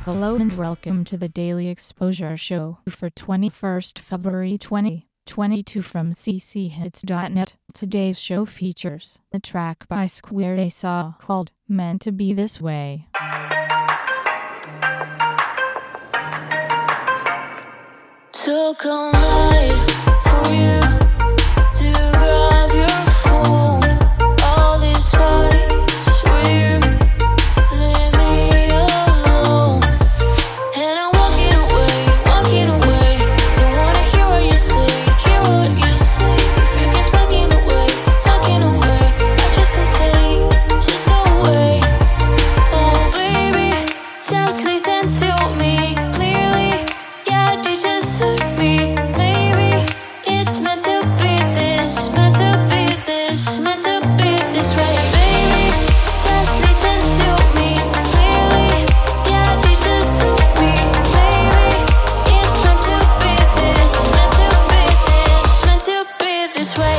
Hello and welcome to the Daily Exposure Show for 21st February 2022 from cchits.net. Today's show features a track by Square Asaw called Meant to Be This Way. Took a night for you to grab your phone. All these fights with you leave me alone. And I'm walking away. Don't wanna hear what you say, hear what you say. If you keep talking away, I just can't say, just go away. Oh baby, just listen to me clearly. Yeah, they just hurt me. Maybe it's meant to be this, meant to be this, meant to be this way. Baby, just listen to me clearly. Yeah, they just hurt me. Maybe it's meant to be this, meant to be this, meant to be this way.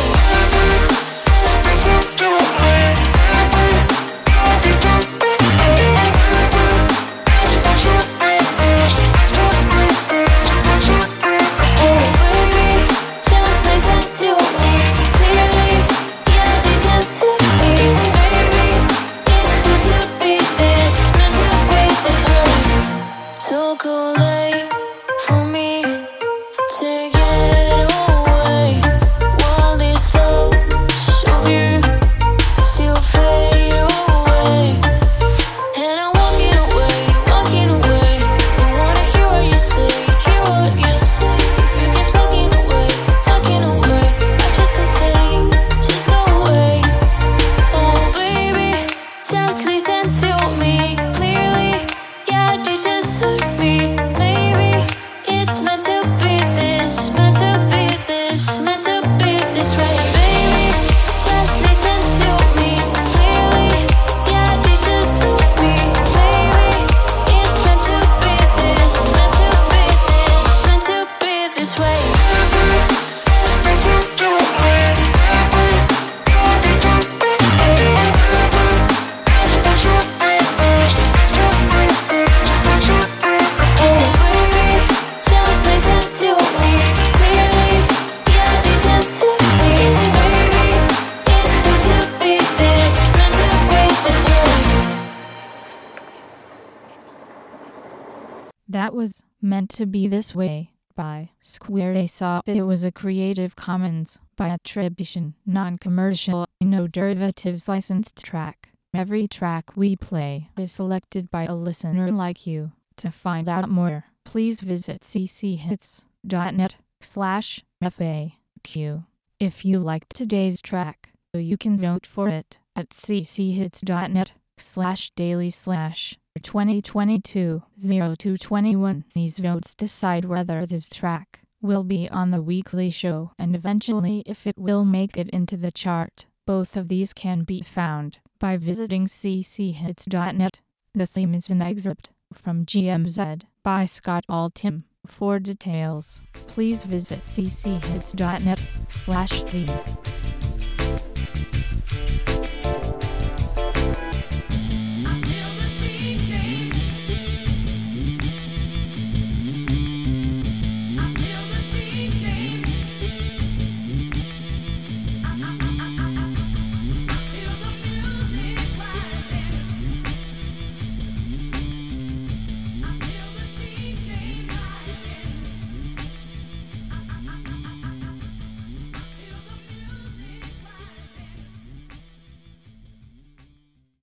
Go late for me to get away while these thoughts of you still fade away. And I'm walking away. Don't wanna hear what you say, hear what you say. If you keep talking away, I just can't say, just go away. Oh baby, just listen to me clearly. Yeah, they just hurt me. Maybe it's meant to be this, meant to be this, meant to be this way. Baby, just listen to me clearly. Yeah, they just hurt me. Maybe it's meant to be this, meant to be this, meant to be this way. That was Meant to Be This Way by Square Asaw. It was a Creative Commons by attribution, non-commercial, no derivatives licensed track. Every track we play is selected by a listener like you. To find out more, please visit cchits.net/FAQ. If you liked today's track, you can vote for it at cchits.net/daily/2022-0221. These votes decide whether this track will be on the weekly show and eventually if it will make it into the chart. Both of these can be found by visiting cchits.net. The theme is an excerpt from GMZ by Scott Altham. For details, please visit cchits.net/theme.